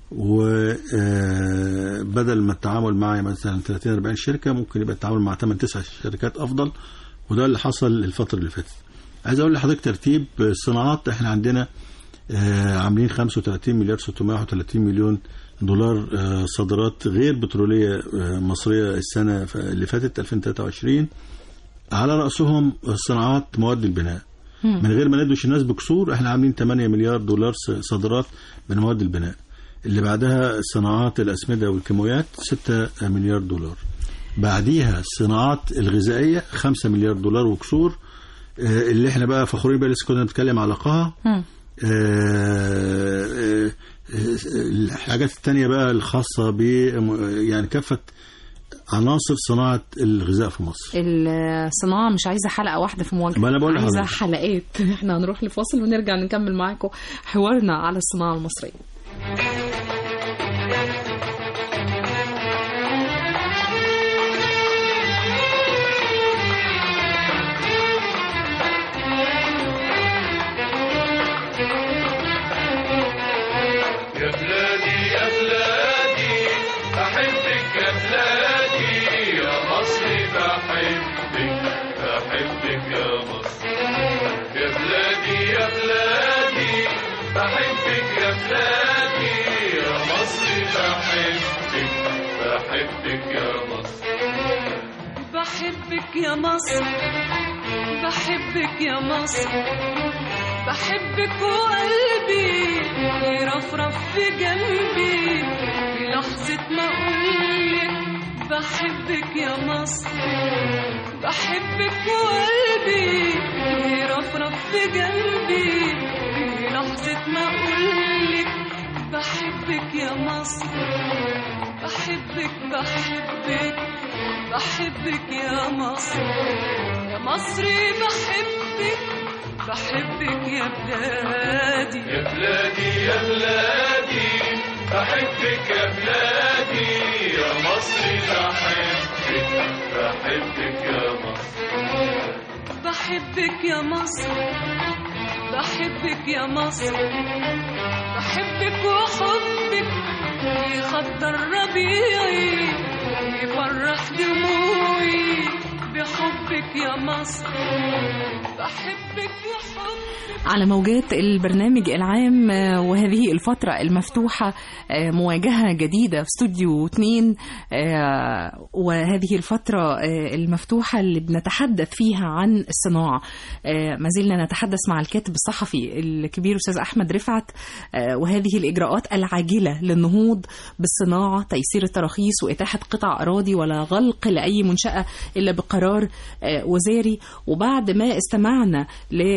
[SPEAKER 3] وبدل ما التعامل مع مثلا ثلاثين أربعين شركة ممكن يبقى التعامل مع ثمانية تسعة شركات أفضل، وده اللي حصل الفترة اللي فاتت. عايز أقول لحضرتك ترتيب الصناعات. احنا عندنا عاملين خمسة وثلاثين مليار ستمائة وواحد وثلاثين مليون دولار صادرات غير بترولية مصرية السنة اللي فاتت ألفين وثلاثة وعشرين، على رأسهم صناعات مواد البناء. من غير ما ندوش الناس بكسور، احنا عاملين ثمانية مليار دولار صادرات من مواد البناء. اللي بعدها صناعات الأسمدة والكيماويات ستة مليار دولار. بعديها الصناعات الغذائية خمسة مليار دولار وكسور، اللي احنا بقى فخورين بقى، لسه كنا بنتكلم على قها. الحاجات التانية بقى الخاصة ب يعني كافة عناصر صناعة الغذاء في مصر.
[SPEAKER 2] الصناعة مش عايزة حلقة واحدة في مواجهة، عايزة حلقات. احنا هنروح لفاصل ونرجع نكمل معاكم حوارنا على الصناعة المصرية.
[SPEAKER 5] بحبك يا مصر، بحبك يا مصر، بحبك وقلبي يرفرف في قلبي في لحظة ما أقولك بحبك يا مصر. بحبك وقلبي يرفرف في قلبي في لحظة ما أقولك بحبك يا مصر. بحبك بحبك بحبك يا مصر، يا مصري بحبك بحبك يا بلادي،
[SPEAKER 4] يا بلادي يا بلادي بحبك يا بلادي، يا مصري بحبك بحبك يا مصر.
[SPEAKER 5] بحبك يا مصر، بحبك يا مصر، بحبك وحبك يخضر ربيعي يفرح دموعي بحبك يا مصر. بحبك وحبك.
[SPEAKER 2] على موجات البرنامج العام وهذه الفترة المفتوحة مواجهة جديدة في استوديو اثنين، وهذه الفترة المفتوحة اللي بنتحدث فيها عن الصناعة. ما زلنا نتحدث مع الكاتب الصحفي الكبير أستاذ أحمد رفعت، وهذه الإجراءات العاجلة للنهوض بالصناعة، تيسير التراخيص وإتاحة قطع أراضي ولا غلق لأي منشأة إلا بقرار وزاري. وبعد ما استمعنا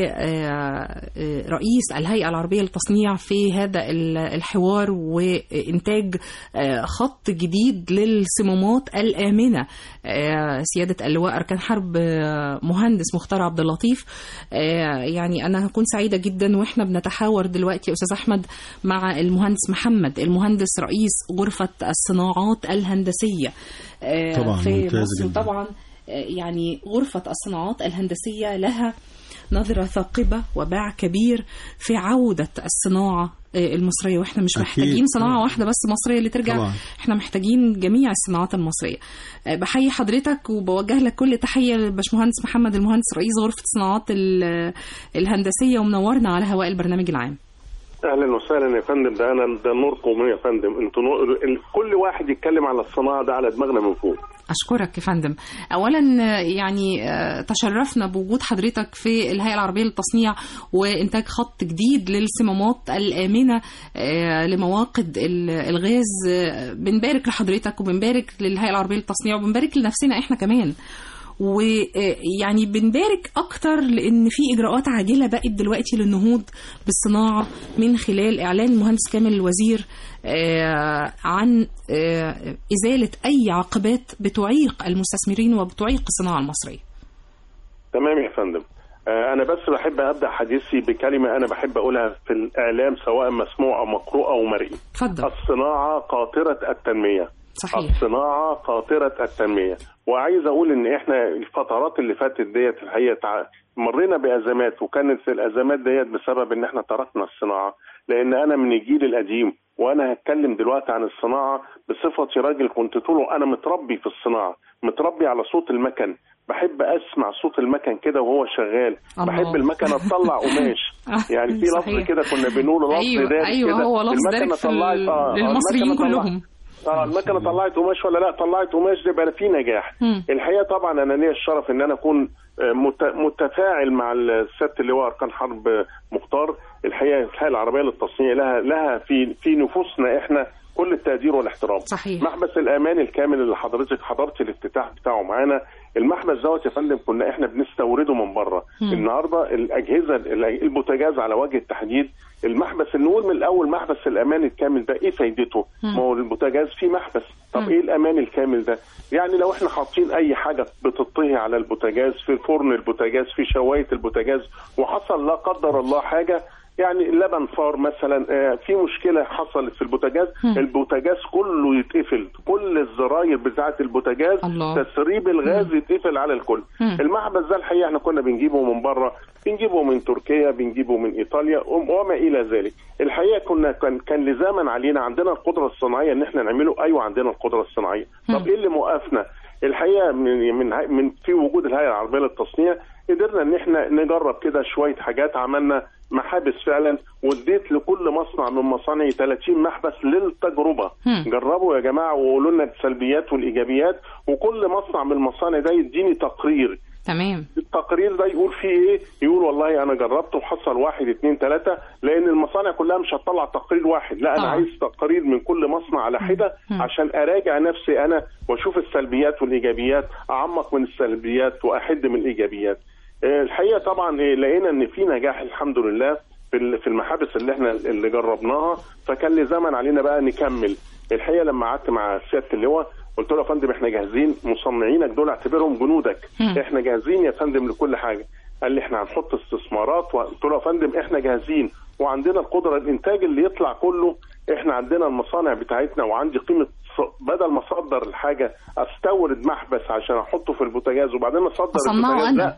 [SPEAKER 2] لرئيس الهيئة العربية للتصنيع في هذا الحوار وإنتاج خط جديد للصمامات الآمنة، سيادة اللواء أركان حرب مهندس مختار عبد اللطيف، يعني أنا هكون سعيدة جدا وإحنا بنتحاور دلوقتي يا أستاذ أحمد مع المهندس محمد، المهندس رئيس غرفة الصناعات الهندسية
[SPEAKER 3] طبعا
[SPEAKER 2] في مصر. طبعا يعني غرفة الصناعات الهندسية لها نظرة ثاقبة وباع كبير في عودة الصناعة المصرية، وإحنا مش محتاجين صناعة واحدة بس مصرية اللي ترجع طبعا. إحنا محتاجين جميع الصناعات المصرية. بحيي حضرتك وبوجه لك كل تحية للباشمهندس محمد المهندس رئيس غرفة الصناعات الهندسية، ومنورنا على هواء البرنامج العام.
[SPEAKER 10] اهلا وسهلا يا فندم، ده انا ده نوركم يا فندم، انتوا نور... كل واحد يتكلم على الصناعه ده على دماغنا من فوق.
[SPEAKER 2] اشكرك يا فندم. اولا يعني تشرفنا بوجود حضرتك في الهيئه العربيه للتصنيع وانتاج خط جديد للصمامات الامنه لمواقد الغاز. بنبارك لحضرتك وبنبارك للهيئه العربيه للتصنيع وبنبارك لنفسنا احنا كمان، ويعني بنبارك أكتر لأن في إجراءات عاجلة بقت دلوقتي للنهوض بالصناعة من خلال إعلان المهندس كامل الوزير عن إزالة أي عقبات بتعيق المستثمرين وبتعيق الصناعة المصرية.
[SPEAKER 10] تمام يا فندم. أنا بس بحب أبدأ حديثي بكلمة أنا بحب أقولها في الإعلام سواء مسموع أو مقروء أو مرئي.
[SPEAKER 2] اتفضل.
[SPEAKER 10] الصناعة قاطرة التنمية.
[SPEAKER 2] صحيح.
[SPEAKER 10] الصناعة قاطرة التنمية. وعايز أقول إن إحنا الفترات اللي فاتت ديت الحقيقة مرينا بأزمات، وكانت الأزمات ديت بسبب إن إحنا تركنا الصناعة، لأن أنا من الجيل القديم وأنا هتكلم دلوقتي عن الصناعة بصفتي راجل كنت طوله أنا متربي في الصناعة، متربي على صوت المكن، بحب أسمع صوت المكن كده وهو شغال. الله. بحب المكنة تطلع قماش يعني في لفظ كده كنا بنقول لفظ
[SPEAKER 2] أيوة
[SPEAKER 10] دارج
[SPEAKER 2] أيوة
[SPEAKER 10] كده،
[SPEAKER 2] هو لفظ دارج في آه للمصريين كلهم.
[SPEAKER 10] اه المكنه طلعت قماش ولا لا طلعت قماش، ده يبقى في نجاح. م. الحقيقه طبعا انا ليا الشرف ان انا اكون متفاعل مع سياده اللواء اركان حرب مختار. الحقيقه الهيئه العربيه للتصنيع لها لها في في نفوسنا احنا كل التقدير والاحترام.
[SPEAKER 2] صحيح.
[SPEAKER 10] محبس الامان الكامل اللي حضرتك حضرت الافتتاح بتاعه معانا، المحبس دوت يا فندم كنا احنا بنستورده من بره. النهارده الاجهزه البوتاجاز على وجه التحديد، المحبس نقول من الاول محبس الامان الكامل ده ايه فايدته؟ ما هو البوتاجاز فيه محبس، طب ايه الامان الكامل ده؟ يعني لو احنا حاطين اي حاجه بتطهي على البوتاجاز، في فرن البوتاجاز، في شوايه البوتاجاز، وحصل لا قدر الله حاجه يعني اللبن فار مثلا، في مشكله حصلت في البوتاجاز، البوتاجاز كله يتقفل، كل الزراير بتاعه البوتاجاز الله. تسريب الغاز مم. يتقفل على الكل. مم. المحبس ده الحقيقه احنا كنا بنجيبه من بره، بنجيبه من تركيا، بنجيبه من ايطاليا وما الى ذلك. الحقيقه كنا كان كان لزاما علينا، عندنا القدره الصناعيه ان احنا نعمله، ايوه عندنا القدره الصناعيه. مم. طب ايه اللي موقفنا؟ الحقيقه من من من في وجود الهيئه العربيه للتصنيع قدرنا ان احنا نجرب كده شويه حاجات، عملنا محابس فعلا، واديت لكل مصنع من مصانعي ثلاثين محبس للتجربه. هم. جربوا يا جماعه وقولوا لنا السلبيات والايجابيات، وكل مصنع من المصانع ده يديني تقرير.
[SPEAKER 2] تمام.
[SPEAKER 10] التقرير ده يقول فيه ايه؟ يقول والله انا جربته وحصل واحد اتنين تلاته، لان المصانع كلها مش هتطلع تقرير واحد، لا انا آه. عايز تقرير من كل مصنع على حده عشان اراجع نفسي انا واشوف السلبيات والايجابيات، اعمق من السلبيات واحد من الايجابيات. الحقيقه طبعا لقينا ان في نجاح الحمد لله في المحابس اللي احنا اللي جربناها، فكان لزمن علينا بقى نكمل. الحقيقه لما قعدت مع سياده اللواء قلت له يا فندم احنا جاهزين، مصنعينك دول اعتبرهم جنودك، احنا جاهزين يا فندم لكل حاجه. قال لي احنا هنحط استثمارات، وقلت له يا فندم احنا جاهزين وعندنا القدره، الانتاج اللي يطلع كله احنا عندنا المصانع بتاعتنا، وعندي قيمه بدل ما اصدر الحاجه استورد محبس عشان احطه في البوتاجاز وبعدين اصدر البوتاجاز، لا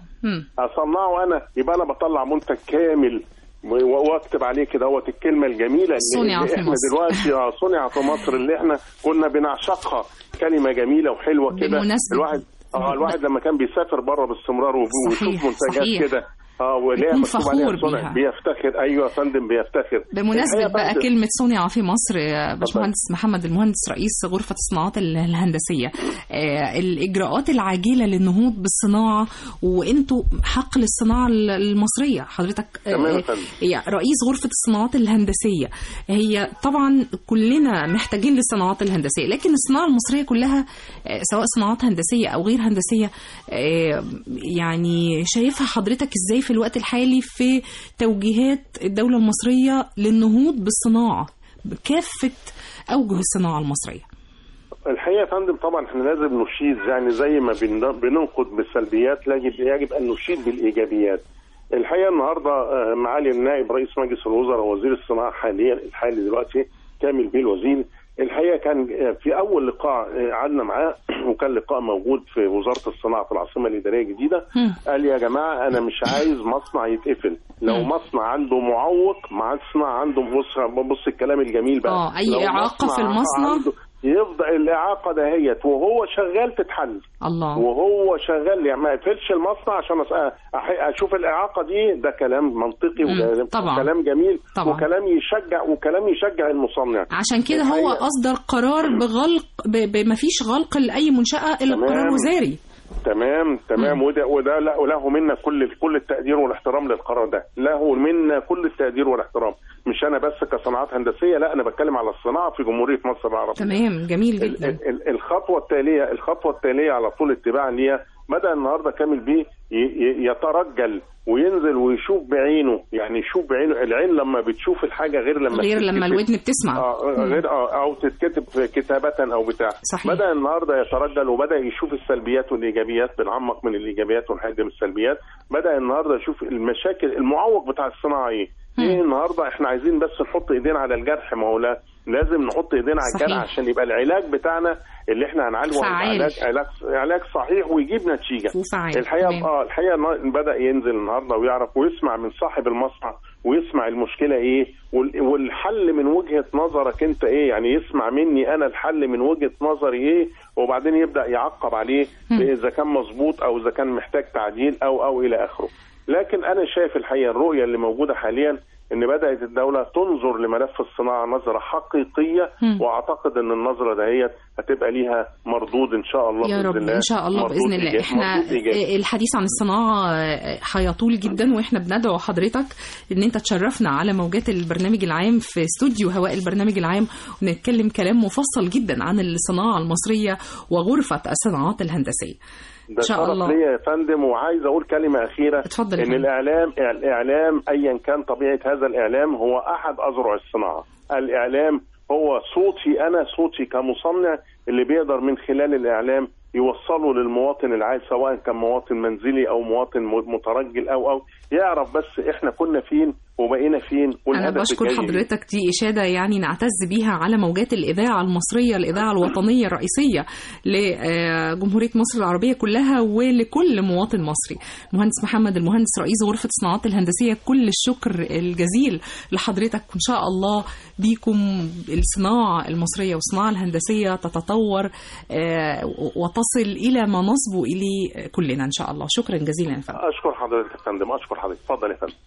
[SPEAKER 10] اصنعه انا، يبقى انا بطلع منتج كامل واكتب عليه كده هوت الكلمه الجميله اللي, اللي احنا دلوقتي صنع في مصر اللي احنا كنا بنعشقها، كلمه جميله وحلوه كده. الواحد اه الواحد لما كان بيسافر بره باستمرار ويشوف منتجات كده اه وليه مكتوب عليها صنع بيفتخر. ايوه يا فندم بيفتخر.
[SPEAKER 2] بمناسبه بقى كلمه صنع في مصر، باشمهندس محمد المهندس رئيس غرفه الصناعات الهندسيه، آه الاجراءات العاجله للنهوض بالصناعه، وانتوا حق للصناعه المصريه، حضرتك آه رئيس غرفه الصناعات الهندسيه، هي طبعا كلنا محتاجين للصناعات الهندسيه، لكن الصناعه المصريه كلها آه سواء صناعات هندسيه او غير هندسيه، آه يعني شايفها حضرتك ازاي في الوقت الحالي في توجيهات الدولة المصرية للنهوض بالصناعة بكافة أوجه الصناعة المصرية؟
[SPEAKER 10] الحقيقة يا فندم طبعا احنا لازم نشيد، يعني زي ما بننقد بالسلبيات يجب يجب أن نشيد بالإيجابيات. الحقيقة النهاردة معالي النائب رئيس مجلس الوزراء ووزير الصناعة حاليا الحالي دلوقتي كامل بيه الوزير، الحقيقة كان في أول لقاء قعدنا معاه وكان لقاء موجود في وزارة الصناعة في العاصمة الإدارية الجديدة، قال يا جماعة أنا مش عايز مصنع يتقفل، لو مصنع عنده معوق مصنع عنده بص بص الكلام الجميل بقى،
[SPEAKER 2] اه أي إعاقة في المصنع
[SPEAKER 10] يفضل الإعاقة دهيت وهو شغال تتحل.
[SPEAKER 2] الله.
[SPEAKER 10] وهو شغال يعني ما يقفلش المصنع عشان أشوف الإعاقة دي، ده كلام منطقي وكلام جميل طبعا. وكلام يشجع وكلام يشجع المصنع.
[SPEAKER 2] عشان كده هو أصدر قرار بغلق بما فيش غلق لأي منشأة إلا قرار وزاري.
[SPEAKER 10] تمام تمام مم. وده وده له منا كل كل التقدير والاحترام للقرار ده، له منا كل التقدير والاحترام، مش انا بس كصناعات هندسيه، لا انا بتكلم على الصناعه في جمهوريه مصر العربيه.
[SPEAKER 2] تمام جميل جدا.
[SPEAKER 10] ال ال الخطوه التاليه الخطوه التاليه على طول اتباعا ليها بدأ النهارده كامل بيه يترجل وينزل ويشوف بعينه، يعني يشوف بعينه، العين لما بتشوف الحاجه غير لما
[SPEAKER 2] غير لما الودن بتسمع
[SPEAKER 10] اه غير اه او تتكتب كتابه او بتاع.
[SPEAKER 2] صحيح.
[SPEAKER 10] بدأ النهارده يترجل وبدأ يشوف السلبيات والايجابيات، بنعمق من الايجابيات ونحجم السلبيات. بدأ النهارده يشوف المشاكل المعوق بتاع الصناعه ايه. ايه النهارده احنا عايزين بس نحط ايدينا على الجرح، ما هو لا لازم نحط ايدينا على الجرح عشان يبقى العلاج بتاعنا اللي احنا هنعالجه علاج علاج علاج صحيح ويجيب نتيجه.
[SPEAKER 2] وفعال.
[SPEAKER 10] الحقيقه اه الحقيقه بدا ينزل النهارده ويعرف ويسمع من صاحب المصنع ويسمع المشكله ايه والحل من وجهه نظرك انت ايه، يعني يسمع مني انا الحل من وجهه نظري ايه، وبعدين يبدا يعقب عليه اذا كان مظبوط او اذا كان محتاج تعديل او او الى اخره. لكن انا شايف الحقيقه الرؤيه اللي موجوده حاليا ان بدات الدوله تنظر لملف الصناعه نظره حقيقيه، م. واعتقد ان النظره دهيت هتبقى ليها مردود ان شاء الله
[SPEAKER 2] يا
[SPEAKER 10] باذن
[SPEAKER 2] رب
[SPEAKER 10] الله.
[SPEAKER 2] ان شاء الله باذن الله. احنا الحديث عن الصناعه هيطول جدا، واحنا بندعو حضرتك ان انت تشرفنا على موجات البرنامج العام في استوديو هواء البرنامج العام، ونتكلم كلام مفصل جدا عن الصناعه المصريه وغرفه الصناعات الهندسيه.
[SPEAKER 10] ده شرف ليا يا فندم. وعايز اقول كلمه اخيره،
[SPEAKER 2] اتفضل.
[SPEAKER 10] ان الاعلام الاعلام ايا كان طبيعه هذا الاعلام هو احد اذرع الصناعه. الاعلام هو صوتي انا، صوتي كمصنع اللي بيقدر من خلال الاعلام يوصله للمواطن العادي، سواء كان مواطن منزلي او مواطن مترجل او او يعرف بس احنا كنا فين وبقينا فين.
[SPEAKER 2] أنا بشكر حضرتك، دي إشادة يعني نعتز بيها على موجات الإذاعة المصرية، الإذاعة الوطنية الرئيسية لجمهورية مصر العربية كلها ولكل مواطن مصري. المهندس محمد المهندس رئيس غرفة الصناعات الهندسية، كل الشكر الجزيل لحضرتك، وإن شاء الله بيكم الصناعة المصرية والصناعة الهندسية تتطور وتصل إلى ما نصبو إليه كلنا إن شاء الله. شكرا جزيلا يا فندم.
[SPEAKER 10] أشكر حضرتك يا فندم، أشكر حضرتك. اتفضل يا فندم.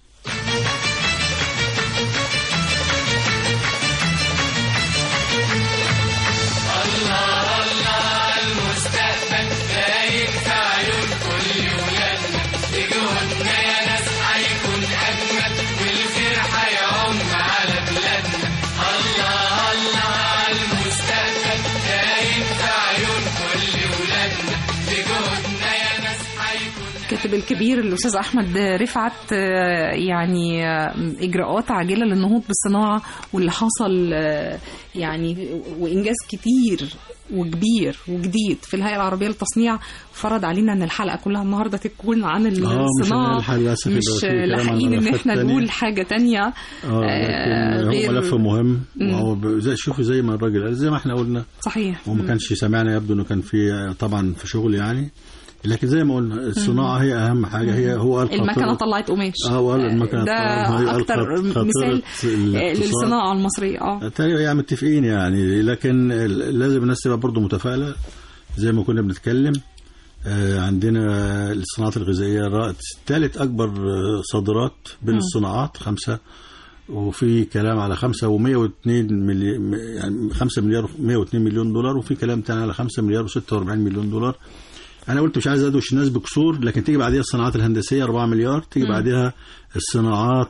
[SPEAKER 4] الله الله المستقبل باين في عيون كل ولادنا، بجهودنا يا ناس هيكون أجمل والخير هيعم على بلادنا. الله الله المستقبل باين في عيون كل ولادنا، بجهودنا يا ناس هيكون.
[SPEAKER 2] الكاتب الكبير الأستاذ أحمد رفعت، يعني إجراءات عاجلة للنهوض بالصناعة واللي حصل يعني وإنجاز كتير وكبير وجديد في الهيئة العربية للتصنيع فرض علينا ان الحلقة كلها النهاردة تكون عن الصناعة،
[SPEAKER 3] مش,
[SPEAKER 2] مش لاحقين ان احنا نقول حاجة تانية.
[SPEAKER 3] آه غير هو ملف مهم، وهو زي شوفوا زي ما الراجل قال زي ما احنا قلنا صحيح، وما كانش سمعنا، يبدو انه كان في طبعا في شغل يعني، لكن زي ما قلنا الصناعة هي أهم حاجة. هي هو
[SPEAKER 2] المكنة طلعت قماش،
[SPEAKER 3] اه المكنة
[SPEAKER 2] ده أكتر مثال للصناعة المصرية. اه
[SPEAKER 3] تقريبا يعني متفقين يعني، لكن لازم الناس تبقى برضه متفائلة زي ما كنا بنتكلم. عندنا الصناعات الغذائية ثالث أكبر صادرات بين م. الصناعات خمسة، وفي كلام على خمسة ومية واثنين مليون، يعني خمسة مليار مية واثنين مليون دولار، وفي كلام تاني على خمسة مليار وستة وأربعين مليون دولار. أنا قلت مش عايز أدوش الناس بكسور، لكن تيجي بعدها الصناعات الهندسية أربعة مليار، تيجي م. بعدها الصناعات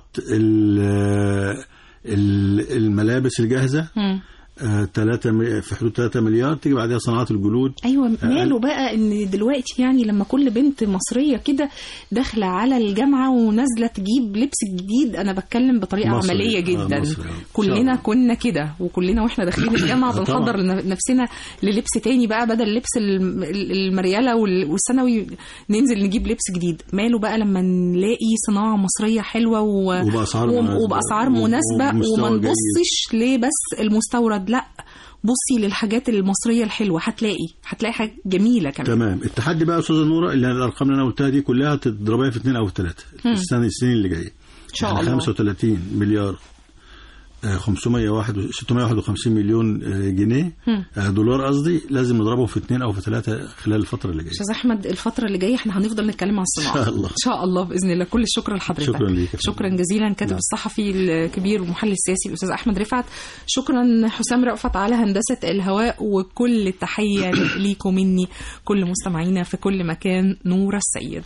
[SPEAKER 3] الملابس الجاهزة م. ثلاثة في حدود ثلاثة مليار، تيجي بعدها صناعات الجلود.
[SPEAKER 2] ايوه ماله بقى ان دلوقتي يعني لما كل بنت مصريه كده داخله على الجامعه ونازله تجيب لبس جديد، انا بتكلم بطريقه مصري. عمليه جدا. آه كلنا كنا كده، وكلنا واحنا داخلين الجامعه بنحضر نفسنا للبس تاني بقى، بدل لبس المرياله والثانوي ننزل نجيب لبس جديد. ماله بقى لما نلاقي صناعه مصريه حلوه وباسعار وباسعار مناسبه وما نبصش ليه بس المستورد، لا بصي للحاجات المصريه الحلوه، هتلاقي هتلاقي حاجه جميله كمان.
[SPEAKER 3] تمام. التحدي بقى يا استاذه نوره اللي الارقام اللي انا قلتها دي كلها تضربها في اثنين او ثلاثه السنه السنين اللي جايه ان شاء الله. خمسة وثلاثين مليار خمسمية وواحد ستمية وواحد وخمسين مليون جنيه هم. دولار قصدي، لازم نضربه في اثنين او في ثلاثه خلال الفتره اللي جايه.
[SPEAKER 2] استاذ احمد الفتره اللي جايه احنا هنفضل نتكلم عن الصناعه ان شاء الله ان شاء الله باذن الله. كل الشكر لحضرتك.
[SPEAKER 3] شكرا ليك.
[SPEAKER 2] شكرا جزيلا كاتب نعم. الصحفي الكبير والمحلل السياسي الاستاذ احمد رفعت. شكرا حسام رأفت على هندسه الهواء، وكل التحيه ليكم مني كل مستمعينا في كل مكان. نورة السيد.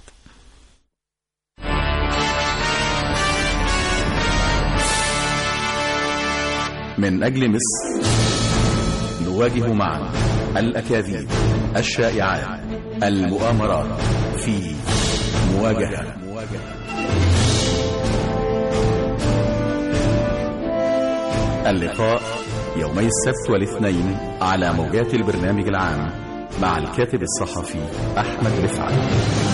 [SPEAKER 1] من أجل مصر نواجه معا الأكاذيب، الشائعات، المؤامرات في مواجهة. اللقاء يومي السبت والاثنين على موجات البرنامج العام مع الكاتب الصحفي أحمد رفعت.